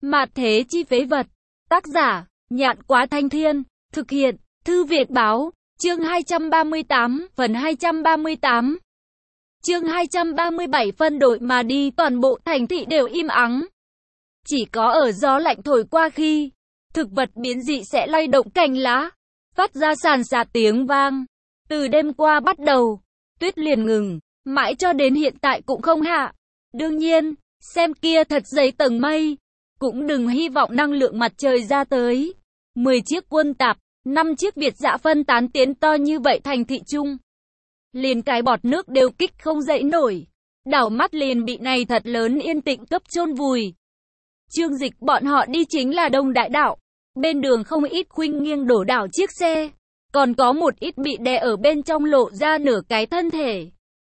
Mạt thế chi phế vật. Tác giả, Nhạn Quá Thanh Thiên. Thực hiện, Thư Việt Báo. Chương 238, phần 238. Chương 237 phân đội mà đi, toàn bộ thành thị đều im ắng. Chỉ có ở gió lạnh thổi qua khi thực vật biến dị sẽ lay động cành lá, phát ra sàn sạt tiếng vang. Từ đêm qua bắt đầu, tuyết liền ngừng, mãi cho đến hiện tại cũng không hạ. Đương nhiên, xem kia thật dày tầng mây, cũng đừng hy vọng năng lượng mặt trời ra tới. 10 chiếc quân tạp, 5 chiếc Việt dã phân tán tiến to như vậy thành thị trung. Liền cái bọt nước đều kích không dậy nổi. Đảo mắt liền bị này thật lớn yên tĩnh cấp chôn vùi. Chương Dịch bọn họ đi chính là Đông Đại Đạo. Bên đường không ít khuynh nghiêng đổ đảo chiếc xe. Còn có một ít bị đè ở bên trong lộ ra nửa cái thân thể.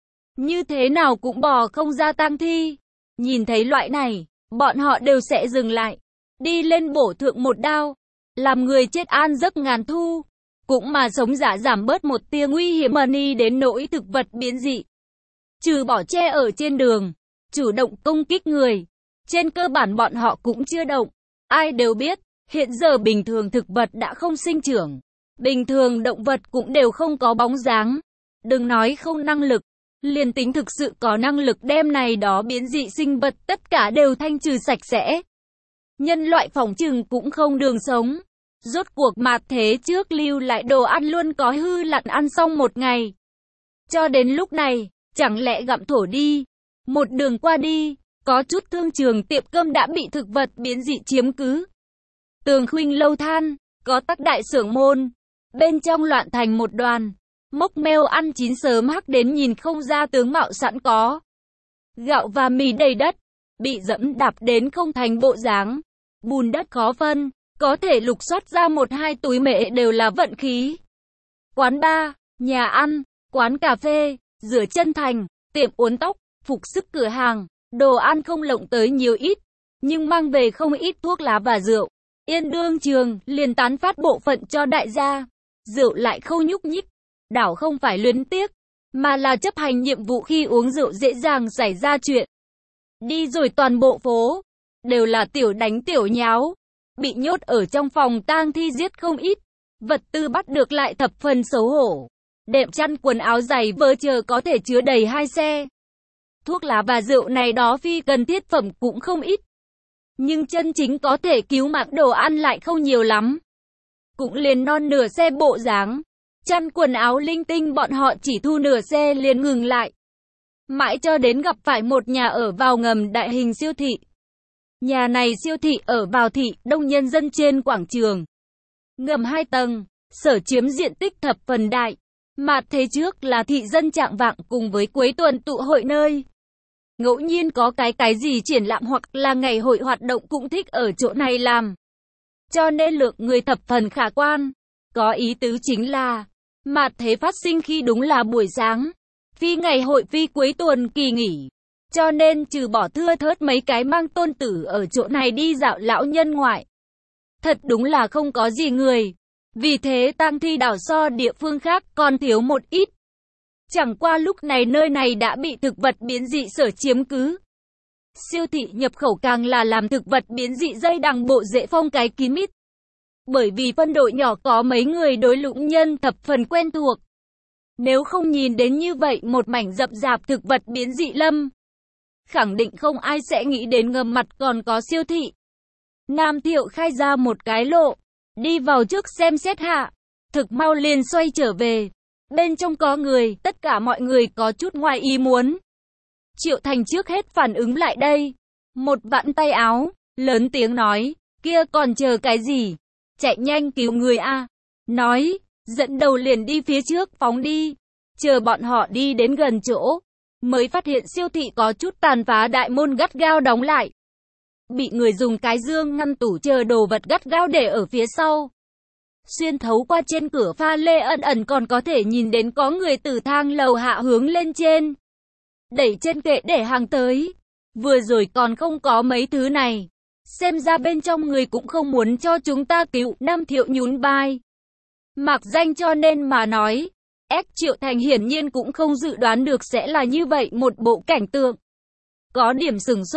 Như thế nào cũng bò không ra tang thi. Nhìn thấy loại này, bọn họ đều sẽ dừng lại. Đi lên bổ thượng một đao. Làm người chết an giấc ngàn thu. Cũng mà sống giả giảm bớt một tia nguy hiểm đi đến nỗi thực vật biến dị. Trừ bỏ che ở trên đường, chủ động công kích người. Trên cơ bản bọn họ cũng chưa động. Ai đều biết, hiện giờ bình thường thực vật đã không sinh trưởng. Bình thường động vật cũng đều không có bóng dáng. Đừng nói không năng lực. Liền tính thực sự có năng lực đem này đó biến dị sinh vật tất cả đều thanh trừ sạch sẽ. Nhân loại phỏng chừng cũng không đường sống. Rốt cuộc mạt thế trước lưu lại đồ ăn luôn có hư lặn ăn xong một ngày. Cho đến lúc này, chẳng lẽ gặm thổ đi. Một đường qua đi, có chút thương trường tiệm cơm đã bị thực vật biến dị chiếm cứ. Tường khuynh lâu than, có tắc đại xưởng môn. Bên trong loạn thành một đoàn. Mốc meo ăn chín sớm hắc đến nhìn không ra tướng mạo sẵn có. Gạo và mì đầy đất, bị dẫm đạp đến không thành bộ dáng. Bùn đất khó phân, có thể lục soát ra một hai túi mệ đều là vận khí. Quán bar, nhà ăn, quán cà phê, rửa chân thành, tiệm uốn tóc, phục sức cửa hàng, đồ ăn không lộng tới nhiều ít, nhưng mang về không ít thuốc lá và rượu. Yên đương trường, liền tán phát bộ phận cho đại gia. Rượu lại không nhúc nhích. Đảo không phải luyến tiếc, mà là chấp hành nhiệm vụ khi uống rượu dễ dàng xảy ra chuyện. Đi rồi toàn bộ phố, đều là tiểu đánh tiểu nháo. Bị nhốt ở trong phòng tang thi giết không ít. Vật tư bắt được lại thập phần xấu hổ. Đệm chăn quần áo giày vớ chờ có thể chứa đầy 2 xe. Thuốc lá và rượu này đó phi cần thiết phẩm cũng không ít. Nhưng chân chính có thể cứu mạng đồ ăn lại không nhiều lắm. Cũng liền non nửa xe bộ dáng. Chăn quần áo linh tinh bọn họ chỉ thu nửa xe liền ngừng lại. Mãi cho đến gặp phải một nhà ở vào ngầm đại hình siêu thị. Nhà này siêu thị ở vào thị đông nhân dân trên quảng trường. Ngầm 2 tầng, sở chiếm diện tích thập phần đại. Mạt thế trước là thị dân trạng vạng cùng với cuối tuần tụ hội nơi. Ngẫu nhiên có cái gì triển lãm hoặc là ngày hội hoạt động cũng thích ở chỗ này làm. Cho nên lượng người thập phần khả quan. Có ý tứ chính là, mạt thế phát sinh khi đúng là buổi sáng. Phi ngày hội phi cuối tuần kỳ nghỉ. Cho nên trừ bỏ thưa thớt mấy cái mang tôn tử ở chỗ này đi dạo lão nhân ngoại. Thật đúng là không có gì người. Vì thế tang thi đảo so địa phương khác còn thiếu một ít. Chẳng qua lúc này nơi này đã bị thực vật biến dị sở chiếm cứ. Siêu thị nhập khẩu càng là làm thực vật biến dị dây đằng bộ rễ phong cái kín mít. Bởi vì phân đội nhỏ có mấy người đối lũng nhân thập phần quen thuộc. Nếu không nhìn đến như vậy một mảnh rậm rạp thực vật biến dị lâm. Khẳng định không ai sẽ nghĩ đến ngầm mặt còn có siêu thị. Nam Thiệu khai ra một cái lộ. Đi vào trước xem xét hạ. Thực mau liền xoay trở về. Bên trong có người, tất cả mọi người có chút ngoài ý muốn. Triệu Thành trước hết phản ứng lại đây. Một vặn tay áo, lớn tiếng nói, kia còn chờ cái gì? Chạy nhanh cứu người a. Nói, dẫn đầu liền đi phía trước phóng đi. Chờ bọn họ đi đến gần chỗ. Mới phát hiện siêu thị có chút tàn phá, đại môn gắt gao đóng lại. Bị người dùng cái dương ngăn tủ chờ đồ vật gắt gao để ở phía sau. Xuyên thấu qua trên cửa pha lê ẩn ẩn còn có thể nhìn đến có người từ thang lầu hạ hướng lên trên. Đẩy trên kệ để hàng tới. Vừa rồi còn không có mấy thứ này. Xem ra bên trong người cũng không muốn cho chúng ta cứu. Nam Thiệu nhún vai. Mặc danh cho nên mà nói. Triệu Thành hiển nhiên cũng không dự đoán được sẽ là như vậy một bộ cảnh tượng. Có điểm sừng sốt.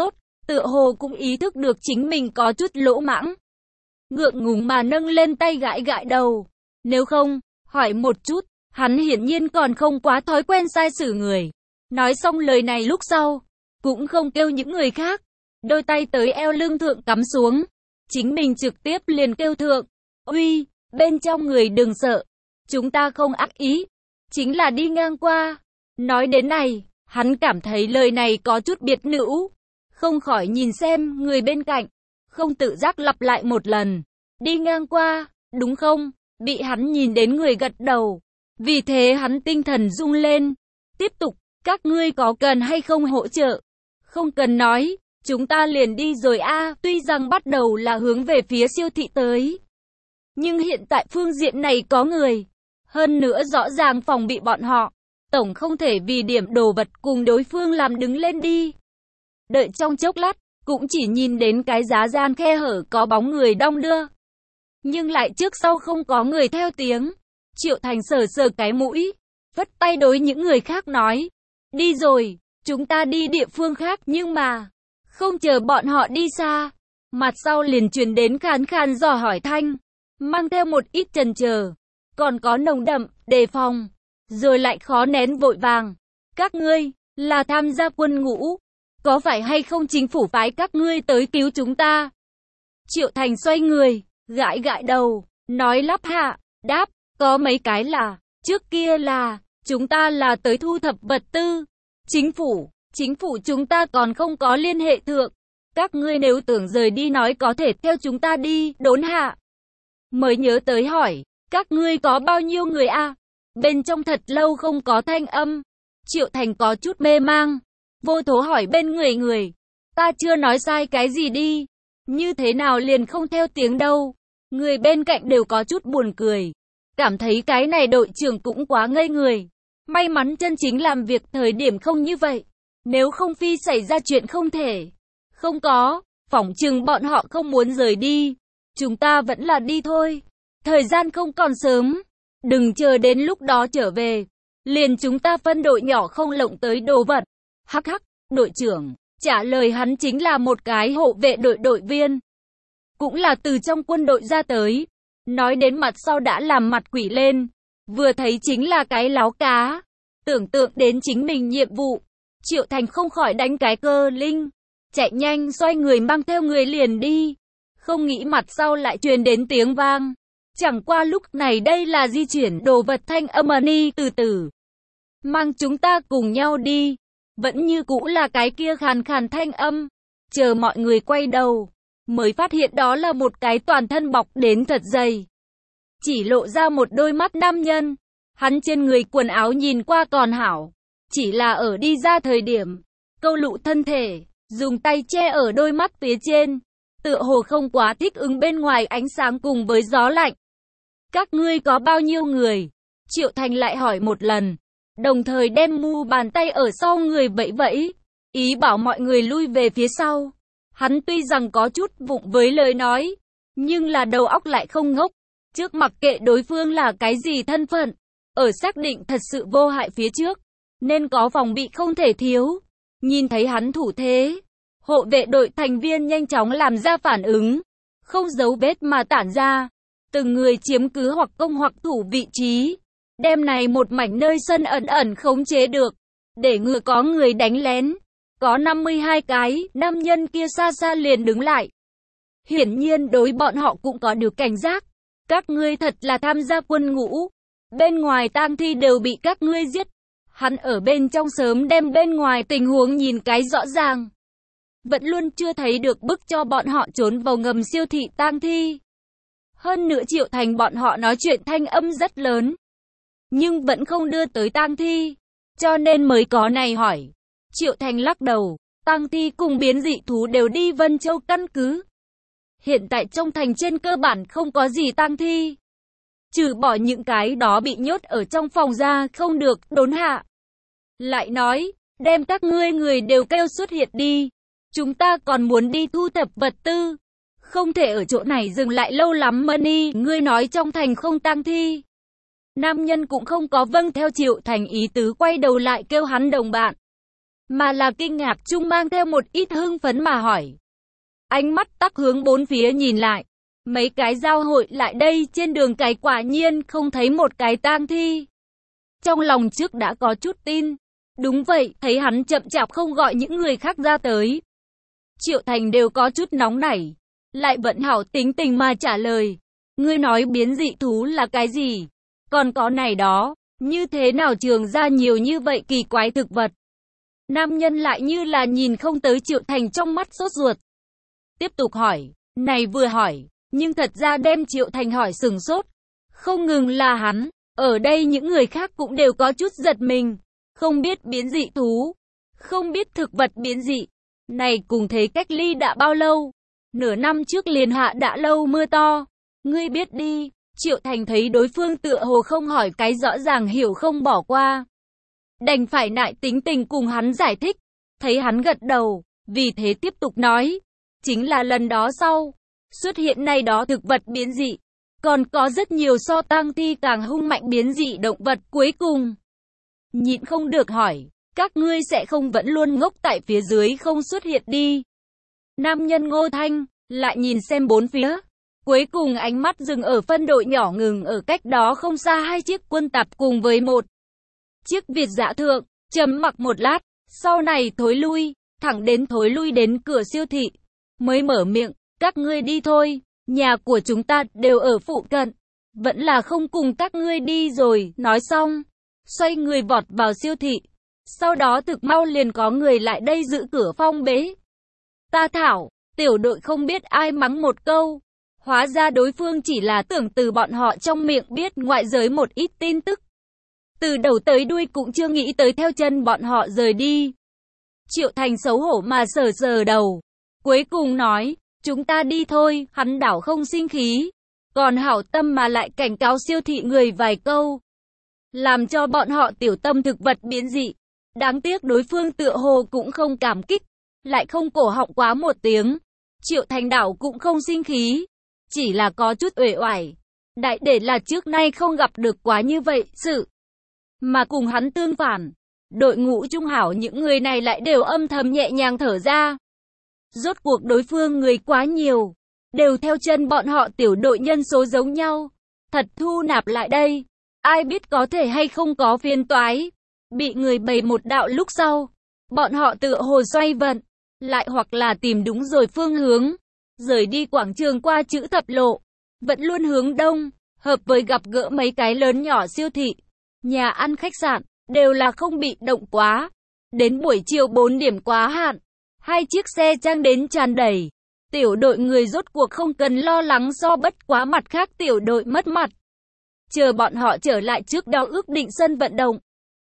tựa hồ cũng ý thức được chính mình có chút lỗ mãng. Ngượng ngùng mà nâng lên tay gãi gãi đầu. Nếu không, hỏi một chút, hắn hiển nhiên còn không quá thói quen sai xử người. Nói xong lời này lúc sau, cũng không kêu những người khác. Đôi tay tới eo lưng thượng cắm xuống. Chính mình trực tiếp liền kêu thượng. Uy, bên trong người đừng sợ. Chúng ta không ác ý. Chính là đi ngang qua. Nói đến này, hắn cảm thấy lời này có chút biệt nữ. Không khỏi nhìn xem người bên cạnh. Không tự giác lặp lại một lần. Đi ngang qua, đúng không? Bị hắn nhìn đến người gật đầu. Vì thế hắn tinh thần rung lên. Tiếp tục, các ngươi có cần hay không hỗ trợ? Không cần nói, chúng ta liền đi rồi a. Tuy rằng bắt đầu là hướng về phía siêu thị tới. Nhưng hiện tại phương diện này có người. Hơn nữa rõ ràng phòng bị bọn họ. Tổng không thể vì điểm đồ vật cùng đối phương làm đứng lên đi. Đợi trong chốc lát, cũng chỉ nhìn đến cái giá gian khe hở có bóng người đong đưa. Nhưng lại trước sau không có người theo tiếng. Triệu Thành sờ sờ cái mũi, vất tay đối những người khác nói. Đi rồi, chúng ta đi địa phương khác nhưng mà, không chờ bọn họ đi xa. Mặt sau liền truyền đến khàn khàn dò hỏi thanh, mang theo một ít chần chờ, còn có nồng đậm, đề phòng, rồi lại khó nén vội vàng. Các ngươi, là tham gia quân ngũ, có phải hay không chính phủ phái các ngươi tới cứu chúng ta? Triệu Thành xoay người, gãi gãi đầu, nói lắp hạ, đáp, có mấy cái là, trước kia là, chúng ta là tới thu thập vật tư. Chính phủ chúng ta còn không có liên hệ thượng. Các ngươi nếu tưởng rời đi nói có thể theo chúng ta đi, đốn hạ. Mới nhớ tới hỏi, các ngươi có bao nhiêu người a? Bên trong thật lâu không có thanh âm. Triệu Thành có chút mê mang. Vô thố hỏi bên người. Ta chưa nói sai cái gì đi. Như thế nào liền không theo tiếng đâu. Người bên cạnh đều có chút buồn cười. Cảm thấy cái này đội trưởng cũng quá ngây người. May mắn chân chính làm việc thời điểm không như vậy. Nếu không phi xảy ra chuyện không thể. Không có, phỏng chừng bọn họ không muốn rời đi. Chúng ta vẫn là đi thôi. Thời gian không còn sớm. Đừng chờ đến lúc đó trở về. Liền chúng ta phân đội nhỏ không lộng tới đồ vật. Hắc hắc, đội trưởng. Trả lời hắn chính là một cái hộ vệ đội viên. Cũng là từ trong quân đội ra tới. Nói đến mặt sau đã làm mặt quỷ lên. Vừa thấy chính là cái láo cá. Tưởng tượng đến chính mình nhiệm vụ. Triệu Thành không khỏi đánh cái cơ linh. Chạy nhanh xoay người mang theo người liền đi. Không nghĩ mặt sau lại truyền đến tiếng vang. Chẳng qua lúc này đây là di chuyển đồ vật thanh âm ni từ từ. Mang chúng ta cùng nhau đi. Vẫn như cũ là cái kia khàn khàn thanh âm. Chờ mọi người quay đầu. Mới phát hiện đó là một cái toàn thân bọc đến thật dày. Chỉ lộ ra một đôi mắt nam nhân. Hắn trên người quần áo nhìn qua còn hảo. Chỉ là ở đi ra thời điểm. Câu lụ thân thể. Dùng tay che ở đôi mắt phía trên. Tựa hồ không quá thích ứng bên ngoài ánh sáng cùng với gió lạnh. Các ngươi có bao nhiêu người? Triệu Thành lại hỏi một lần. Đồng thời đem mu bàn tay ở sau người vẫy vẫy. Ý bảo mọi người lui về phía sau. Hắn tuy rằng có chút vụng với lời nói. Nhưng là đầu óc lại không ngốc. Trước mặc kệ đối phương là cái gì thân phận. Ở xác định thật sự vô hại phía trước. Nên có phòng bị không thể thiếu. Nhìn thấy hắn thủ thế. Hộ vệ đội thành viên nhanh chóng làm ra phản ứng. Không giấu vết mà tản ra. Từng người chiếm cứ hoặc công hoặc thủ vị trí. Đêm này một mảnh nơi sân ẩn ẩn khống chế được. Để ngừa có người đánh lén. Có 52 cái, nam nhân kia xa xa liền đứng lại. Hiển nhiên đối bọn họ cũng có được cảnh giác. Các ngươi thật là tham gia quân ngũ. Bên ngoài tang thi đều bị các ngươi giết. Hắn ở bên trong sớm đem bên ngoài tình huống nhìn cái rõ ràng. Vẫn luôn chưa thấy được bức cho bọn họ trốn vào ngầm siêu thị tang thi. Hơn nữa Triệu Thành bọn họ nói chuyện thanh âm rất lớn. Nhưng vẫn không đưa tới tang thi. Cho nên mới có này hỏi. Triệu Thành lắc đầu. Tang thi cùng biến dị thú đều đi Vân Châu căn cứ. Hiện tại trong thành trên cơ bản không có gì tang thi. Trừ bỏ những cái đó bị nhốt ở trong phòng ra không được đốn hạ. Lại nói, đem các ngươi người đều kêu xuất hiện đi. Chúng ta còn muốn đi thu thập vật tư. Không thể ở chỗ này dừng lại lâu lắm Money. Ngươi nói trong thành không tang thi. Nam nhân cũng không có vâng theo Triệu Thành ý tứ quay đầu lại kêu hắn đồng bạn. mà là kinh ngạc chung mang theo một ít hưng phấn mà hỏi. Ánh mắt tắc hướng bốn phía nhìn lại. Mấy cái giao hội lại đây trên đường cái quả nhiên không thấy một cái tang thi. Trong lòng trước đã có chút tin. Đúng vậy, thấy hắn chậm chạp không gọi những người khác ra tới. Triệu Thành đều có chút nóng nảy. Lại vẫn hảo tính tình mà trả lời. Ngươi nói biến dị thú là cái gì? Còn có này đó, như thế nào trường ra nhiều như vậy kỳ quái thực vật? Nam nhân lại như là nhìn không tới Triệu Thành trong mắt sốt ruột. Tiếp tục hỏi, này vừa hỏi, nhưng thật ra đem Triệu Thành hỏi sừng sốt. Không ngừng là hắn, ở đây những người khác cũng đều có chút giật mình. Không biết biến dị thú, không biết thực vật biến dị. Này cùng thế cách ly đã bao lâu? Nửa năm trước liền hạ đã lâu mưa to. Ngươi biết đi, Triệu Thành thấy đối phương tựa hồ không hỏi cái rõ ràng hiểu không bỏ qua. Đành phải nại tính tình cùng hắn giải thích. Thấy hắn gật đầu, vì thế tiếp tục nói. Chính là lần đó sau, xuất hiện này đó thực vật biến dị. Còn có rất nhiều so tang thi càng hung mạnh biến dị động vật cuối cùng. Nhịn không được hỏi, các ngươi sẽ không vẫn luôn ngốc tại phía dưới không xuất hiện đi. Nam nhân Ngô Thanh, lại nhìn xem bốn phía. Cuối cùng ánh mắt dừng ở phân đội nhỏ ngừng ở cách đó không xa hai chiếc quân tạp cùng với một chiếc Việt dã thượng, trầm mặc một lát, sau này thối lui, thẳng đến thối lui đến cửa siêu thị. Mới mở miệng, các ngươi đi thôi, nhà của chúng ta đều ở phụ cận, vẫn là không cùng các ngươi đi rồi, nói xong, xoay người vọt vào siêu thị. Sau đó thực mau liền có người lại đây giữ cửa phong bế. Ta thảo, tiểu đội không biết ai mắng một câu. Hóa ra đối phương chỉ là tưởng từ bọn họ trong miệng biết ngoại giới một ít tin tức. Từ đầu tới đuôi cũng chưa nghĩ tới theo chân bọn họ rời đi. Triệu Thành xấu hổ mà sờ sờ đầu. Cuối cùng nói, chúng ta đi thôi, hắn đảo không sinh khí. Còn hảo tâm mà lại cảnh cáo siêu thị người vài câu. Làm cho bọn họ tiểu tâm thực vật biến dị. Đáng tiếc đối phương tựa hồ cũng không cảm kích. Lại không cổ họng quá một tiếng. Triệu Thành đảo cũng không sinh khí. Chỉ là có chút uể oải. Đại để là trước nay không gặp được quá như vậy sự. Mà cùng hắn tương phản. Đội ngũ trung hảo những người này lại đều âm thầm nhẹ nhàng thở ra. Rốt cuộc đối phương người quá nhiều. Đều theo chân bọn họ tiểu đội nhân số giống nhau. Thật thu nạp lại đây. Ai biết có thể hay không có phiền toái. Bị người bày một đạo lúc sau. Bọn họ tựa hồ xoay vận. Lại hoặc là tìm đúng rồi phương hướng. Rời đi quảng trường qua chữ thập lộ. Vẫn luôn hướng đông. Hợp với gặp gỡ mấy cái lớn nhỏ siêu thị. Nhà ăn khách sạn. Đều là không bị động quá. Đến buổi chiều 4 điểm quá hạn. Hai chiếc xe trang đến tràn đầy. Tiểu đội người rốt cuộc không cần lo lắng do bất quá mặt khác tiểu đội mất mặt. Chờ bọn họ trở lại trước đó ước định sân vận động.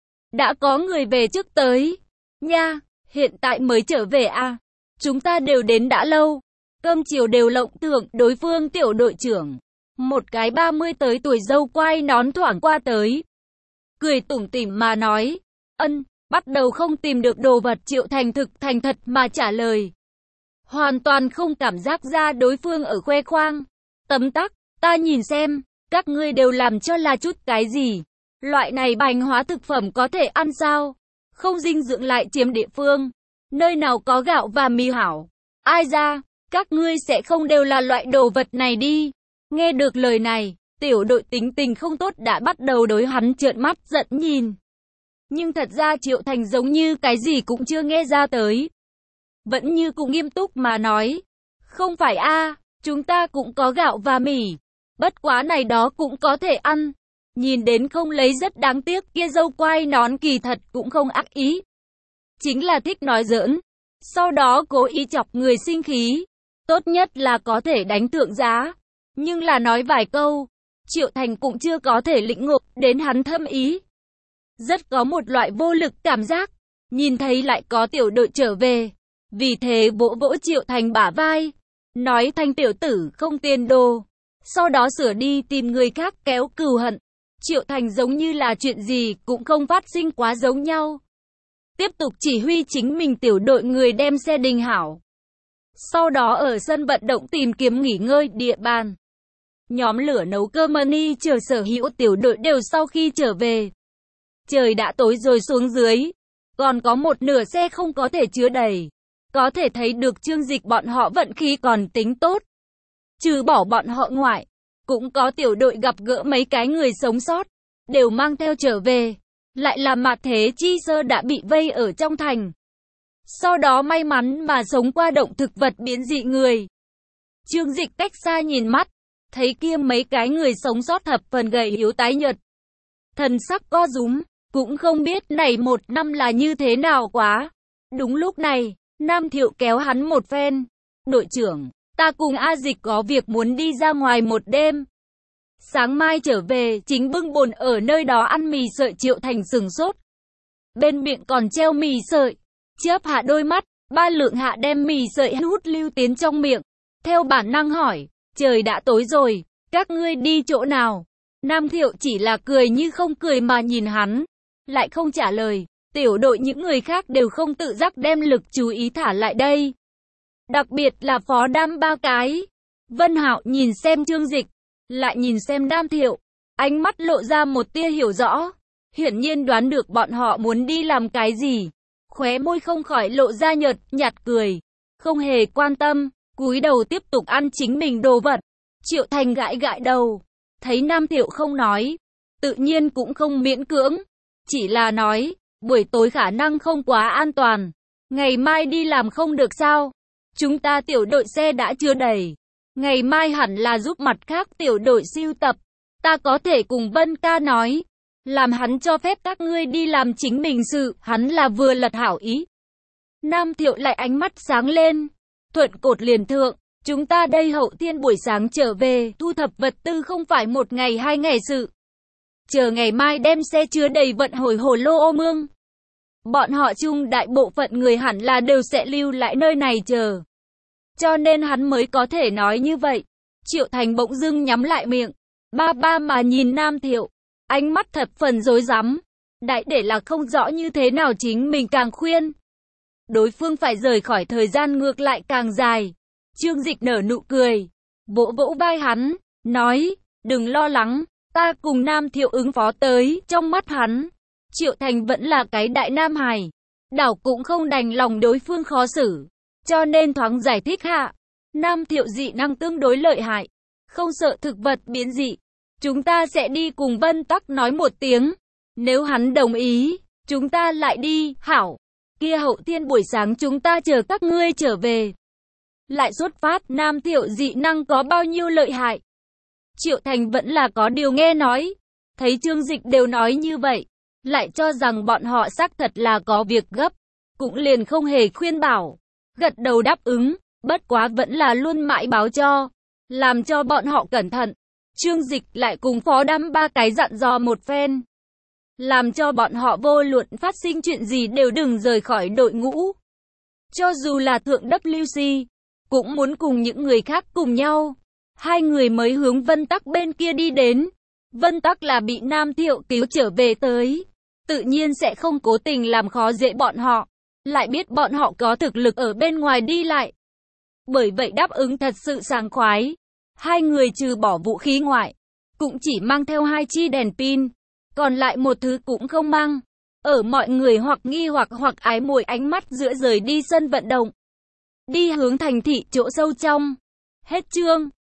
Đã có người về trước tới. Nha, hiện tại mới trở về à. Chúng ta đều đến đã lâu. Cơm chiều đều lộng thưởng đối phương tiểu đội trưởng. Một cái 30 tới tuổi dâu quai nón thoảng qua tới. Cười tủm tỉm mà nói. Bắt đầu không tìm được đồ vật. Triệu Thành thực thành thật mà trả lời. Hoàn toàn không cảm giác ra đối phương ở khoe khoang. Tấm tắc, ta nhìn xem, các ngươi đều làm cho là chút cái gì. Loại này bành hóa thực phẩm có thể ăn sao? Không dinh dưỡng lại chiếm địa phương. Nơi nào có gạo và mì hảo. Ai ra, các ngươi sẽ không đều là loại đồ vật này đi. Nghe được lời này, tiểu đội tính tình không tốt đã bắt đầu đối hắn trợn mắt giận nhìn. Nhưng thật ra Triệu Thành giống như cái gì cũng chưa nghe ra tới. Vẫn như cũng nghiêm túc mà nói. Không phải a, chúng ta cũng có gạo và mì. Bất quá này đó cũng có thể ăn. Nhìn đến không lấy rất đáng tiếc, kia dâu quai nón kỳ thật cũng không ác ý. Chính là thích nói giỡn. Sau đó cố ý chọc người sinh khí. Tốt nhất là có thể đánh thượng giá. Nhưng là nói vài câu, Triệu Thành cũng chưa có thể lĩnh ngộ đến hắn thâm ý. Rất có một loại vô lực cảm giác. Nhìn thấy lại có tiểu đội trở về. Vì thế vỗ vỗ Triệu Thành bả vai. Nói Thành tiểu tử không tiền đồ. Sau đó sửa đi tìm người khác kéo cừu hận. Triệu Thành giống như là chuyện gì cũng không phát sinh quá giống nhau. Tiếp tục chỉ huy chính mình tiểu đội người đem xe đình hảo. Sau đó ở sân vận động tìm kiếm nghỉ ngơi địa bàn. Nhóm lửa nấu cơm mani chờ sở hữu tiểu đội đều sau khi trở về. Trời đã tối rồi xuống dưới. còn có một nửa xe không có thể chứa đầy. Có thể thấy được Trương Dịch bọn họ vận khí còn tính tốt. Trừ bỏ bọn họ ngoại, cũng có tiểu đội gặp gỡ mấy cái người sống sót, đều mang theo trở về. Lại là Mạt Thế Chi Sơ đã bị vây ở trong thành. Sau đó may mắn mà sống qua động thực vật biến dị người. Trương Dịch cách xa nhìn mắt, thấy kia mấy cái người sống sót thập phần gầy yếu tái nhợt. Thần sắc co rúm, cũng không biết này một năm là như thế nào quá. Đúng lúc này, Nam Thiệu kéo hắn một phen. Đội trưởng, ta cùng A Dịch có việc muốn đi ra ngoài một đêm. Sáng mai trở về, chính bưng bồn ở nơi đó ăn mì sợi. Triệu Thành sừng sốt. Bên miệng còn treo mì sợi. Chớp hạ đôi mắt, Ba Lượng Hạ đem mì sợi hút lưu tiến trong miệng. Theo bản năng hỏi, trời đã tối rồi, các ngươi đi chỗ nào? Nam Thiệu chỉ là cười như không cười mà nhìn hắn, lại không trả lời. Tiểu đội những người khác đều không tự giác đem lực chú ý thả lại đây. Đặc biệt là Phó Đam ba cái. Vân Hạo nhìn xem Trương Dịch, lại nhìn xem Nam Thiệu, ánh mắt lộ ra một tia hiểu rõ. Hiển nhiên đoán được bọn họ muốn đi làm cái gì. Khóe môi không khỏi lộ ra nhợt nhạt cười, không hề quan tâm, cúi đầu tiếp tục ăn chính mình đồ vật. Triệu Thành gãi gãi đầu, thấy Nam Thiệu không nói, tự nhiên cũng không miễn cưỡng, chỉ là nói, buổi tối khả năng không quá an toàn, ngày mai đi làm không được sao? Chúng ta tiểu đội xe đã chưa đầy, ngày mai hẳn là giúp mặt khác tiểu đội sưu tập, ta có thể cùng Vân ca nói, làm hắn cho phép các ngươi đi làm chính mình sự, hắn là vừa lật hảo ý. Nam Thiệu lại ánh mắt sáng lên, thuận cột liền thượng, chúng ta đây hậu thiên buổi sáng trở về, thu thập vật tư không phải một ngày hai ngày sự. Chờ ngày mai đem xe chứa đầy vận hồi Hồ Lô Ô Mương. Bọn họ chung đại bộ phận người hẳn là đều sẽ lưu lại nơi này chờ. Cho nên hắn mới có thể nói như vậy. Triệu Thành bỗng dưng nhắm lại miệng, ba ba mà nhìn Nam Thiệu, ánh mắt thập phần rối rắm. Đại để là không rõ như thế nào chính mình càng khuyên. Đối phương phải rời khỏi thời gian ngược lại càng dài. Trương Dịch nở nụ cười, vỗ vỗ vai hắn, nói, đừng lo lắng, ta cùng Nam Thiệu ứng phó tới. Trong mắt hắn, Triệu Thành vẫn là cái đại nam hài, đảo cũng không đành lòng đối phương khó xử, cho nên thoáng giải thích hạ. Nam Thiệu dị năng tương đối lợi hại, không sợ thực vật biến dị. Chúng ta sẽ đi cùng Vân Tắc nói một tiếng, nếu hắn đồng ý, chúng ta lại đi, hảo. Kia hậu thiên buổi sáng chúng ta chờ các ngươi trở về. Lại xuất phát. Nam Thiệu dị năng có bao nhiêu lợi hại? Triệu Thành vẫn là có điều nghe nói. Thấy Trương Dịch đều nói như vậy, lại cho rằng bọn họ xác thật là có việc gấp, cũng liền không hề khuyên bảo, gật đầu đáp ứng, bất quá vẫn là luôn mãi báo cho, làm cho bọn họ cẩn thận. Trương Dịch lại cùng Phó Đam ba cái dặn dò một phen, làm cho bọn họ vô luận phát sinh chuyện gì đều đừng rời khỏi đội ngũ. Cho dù là thượng WC, cũng muốn cùng những người khác cùng nhau. Hai người mới hướng Vân Tắc bên kia đi đến. Vân Tắc là bị Nam Thiệu cứu trở về tới, tự nhiên sẽ không cố tình làm khó dễ bọn họ, lại biết bọn họ có thực lực ở bên ngoài đi lại. Bởi vậy đáp ứng thật sự sảng khoái. Hai người trừ bỏ vũ khí ngoại, cũng chỉ mang theo 2 chi đèn pin, còn lại một thứ cũng không mang. Ở mọi người hoặc nghi hoặc ái mùi ánh mắt giữa rời đi sân vận động, đi hướng thành thị chỗ sâu trong. Hết chương.